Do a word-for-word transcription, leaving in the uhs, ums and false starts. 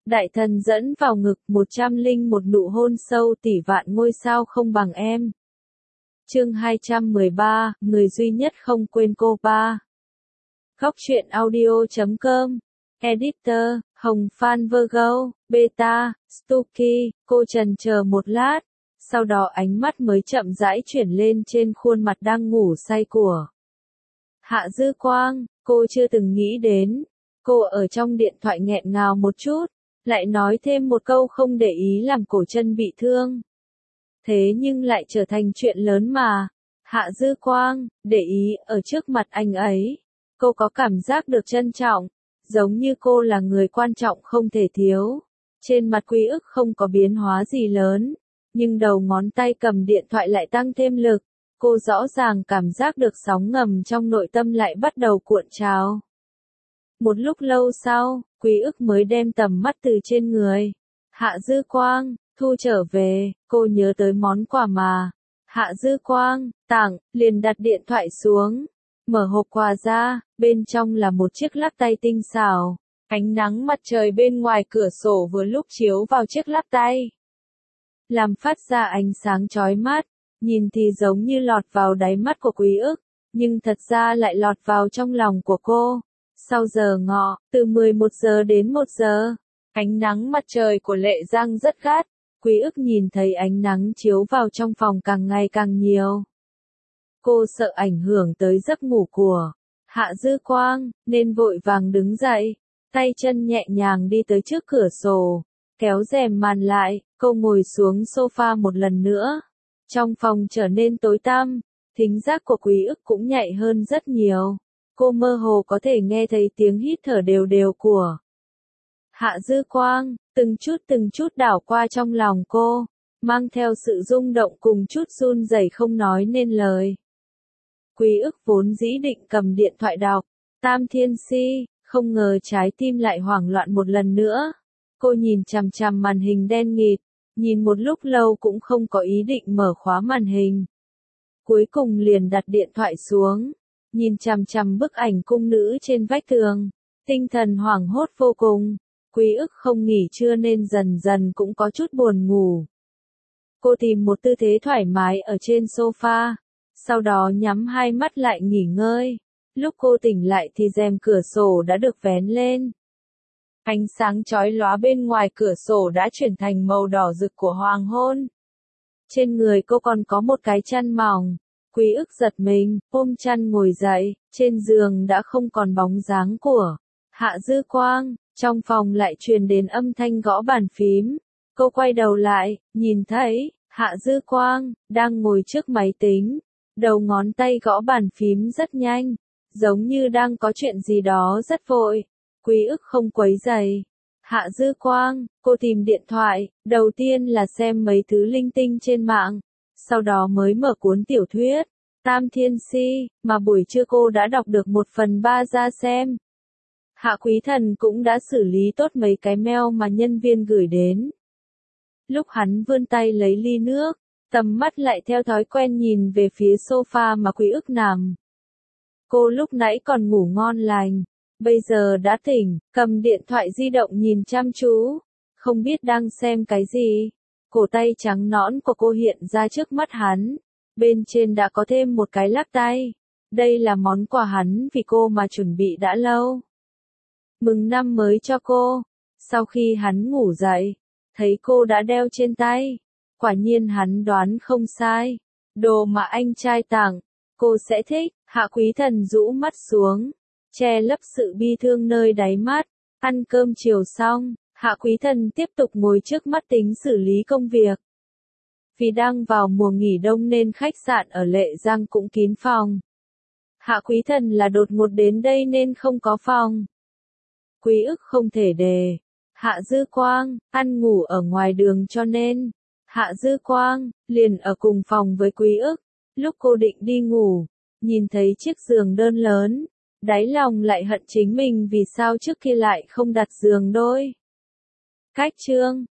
Đại thần dẫn vào ngực, một trăm linh một nụ hôn sâu tỷ vạn ngôi sao không bằng em. Chương hai trăm mười ba, người duy nhất không quên cô ba. Góc truyện audio chấm com. Editor, Hồng Phan Virgo, Beta, Stucky. Cô trần chờ một lát, sau đó ánh mắt mới chậm rãi chuyển lên trên khuôn mặt đang ngủ say của Hạ Dư Quang. Cô chưa từng nghĩ đến, cô ở trong điện thoại nghẹn ngào một chút, lại nói thêm một câu không để ý làm cổ chân bị thương. Thế nhưng lại trở thành chuyện lớn mà. Hạ Dư Quang, để ý ở trước mặt anh ấy. Cô có cảm giác được trân trọng, giống như cô là người quan trọng không thể thiếu. Trên mặt Quý Ức không có biến hóa gì lớn, nhưng đầu ngón tay cầm điện thoại lại tăng thêm lực. Cô rõ ràng cảm giác được sóng ngầm trong nội tâm lại bắt đầu cuộn trào. Một lúc lâu sau, Quý Ức mới đem tầm mắt từ trên người Hạ Dư Quang thu trở về. Cô nhớ tới món quà mà Hạ Dư Quang tặng, liền đặt điện thoại xuống, mở hộp quà ra, bên trong là một chiếc lắc tay tinh xảo. Ánh nắng mặt trời bên ngoài cửa sổ vừa lúc chiếu vào chiếc lắc tay, làm phát ra ánh sáng chói mắt, nhìn thì giống như lọt vào đáy mắt của Quý Ức, nhưng thật ra lại lọt vào trong lòng của cô. Sau giờ ngọ, từ mười một giờ đến một giờ, ánh nắng mặt trời của Lệ Giang rất gắt. Quý Ức nhìn thấy ánh nắng chiếu vào trong phòng càng ngày càng nhiều. Cô sợ ảnh hưởng tới giấc ngủ của Hạ Dư Quang, nên vội vàng đứng dậy, tay chân nhẹ nhàng đi tới trước cửa sổ, kéo rèm màn lại, cô ngồi xuống sofa một lần nữa. Trong phòng trở nên tối tăm, thính giác của Quý Ức cũng nhạy hơn rất nhiều. Cô mơ hồ có thể nghe thấy tiếng hít thở đều đều của Hạ Dư Quang, từng chút từng chút đảo qua trong lòng cô, mang theo sự rung động cùng chút run rẩy không nói nên lời. Quý Ức vốn dĩ định cầm điện thoại đọc Tam Thiên Si, không ngờ trái tim lại hoảng loạn một lần nữa. Cô nhìn chằm chằm màn hình đen nghịt, nhìn một lúc lâu cũng không có ý định mở khóa màn hình. Cuối cùng liền đặt điện thoại xuống, nhìn chằm chằm bức ảnh cung nữ trên vách tường, tinh thần hoảng hốt vô cùng. Quý Ức không nghỉ trưa nên dần dần cũng có chút buồn ngủ. Cô tìm một tư thế thoải mái ở trên sofa, sau đó nhắm hai mắt lại nghỉ ngơi. Lúc cô tỉnh lại thì rèm cửa sổ đã được vén lên. Ánh sáng chói lóa bên ngoài cửa sổ đã chuyển thành màu đỏ rực của hoàng hôn. Trên người cô còn có một cái chăn mỏng. Quý Ức giật mình, ôm chăn ngồi dậy, trên giường đã không còn bóng dáng của Hạ Dư Quang, trong phòng lại truyền đến âm thanh gõ bàn phím. Cô quay đầu lại, nhìn thấy Hạ Dư Quang đang ngồi trước máy tính, đầu ngón tay gõ bàn phím rất nhanh, giống như đang có chuyện gì đó rất vội. Quý Ức không quấy rầy Hạ Dư Quang, cô tìm điện thoại, đầu tiên là xem mấy thứ linh tinh trên mạng, sau đó mới mở cuốn tiểu thuyết Tam Thiên Si, mà buổi trưa cô đã đọc được một phần ba ra xem. Hạ Quý Thần cũng đã xử lý tốt mấy cái mail mà nhân viên gửi đến. Lúc hắn vươn tay lấy ly nước, tầm mắt lại theo thói quen nhìn về phía sofa mà Quý Ức nằm. Cô lúc nãy còn ngủ ngon lành, bây giờ đã tỉnh, cầm điện thoại di động nhìn chăm chú, không biết đang xem cái gì. Cổ tay trắng nõn của cô hiện ra trước mắt hắn, bên trên đã có thêm một cái lắc tay. Đây là món quà hắn vì cô mà chuẩn bị đã lâu. Mừng năm mới cho cô. Sau khi hắn ngủ dậy, thấy cô đã đeo trên tay. Quả nhiên hắn đoán không sai. Đồ mà anh trai tặng, cô sẽ thích. Hạ Quý Thần rũ mắt xuống, che lấp sự bi thương nơi đáy mắt. Ăn cơm chiều xong, Hạ Quý Thần tiếp tục ngồi trước mắt tính xử lý công việc. Vì đang vào mùa nghỉ đông nên khách sạn ở Lệ Giang cũng kín phòng. Hạ Quý Thần là đột ngột đến đây nên không có phòng. Quý Ức không thể để Hạ Dư Quang ăn ngủ ở ngoài đường cho nên Hạ Dư Quang liền ở cùng phòng với Quý Ức. Lúc cô định đi ngủ, nhìn thấy chiếc giường đơn lớn, đáy lòng lại hận chính mình vì sao trước kia lại không đặt giường đôi. Cách chương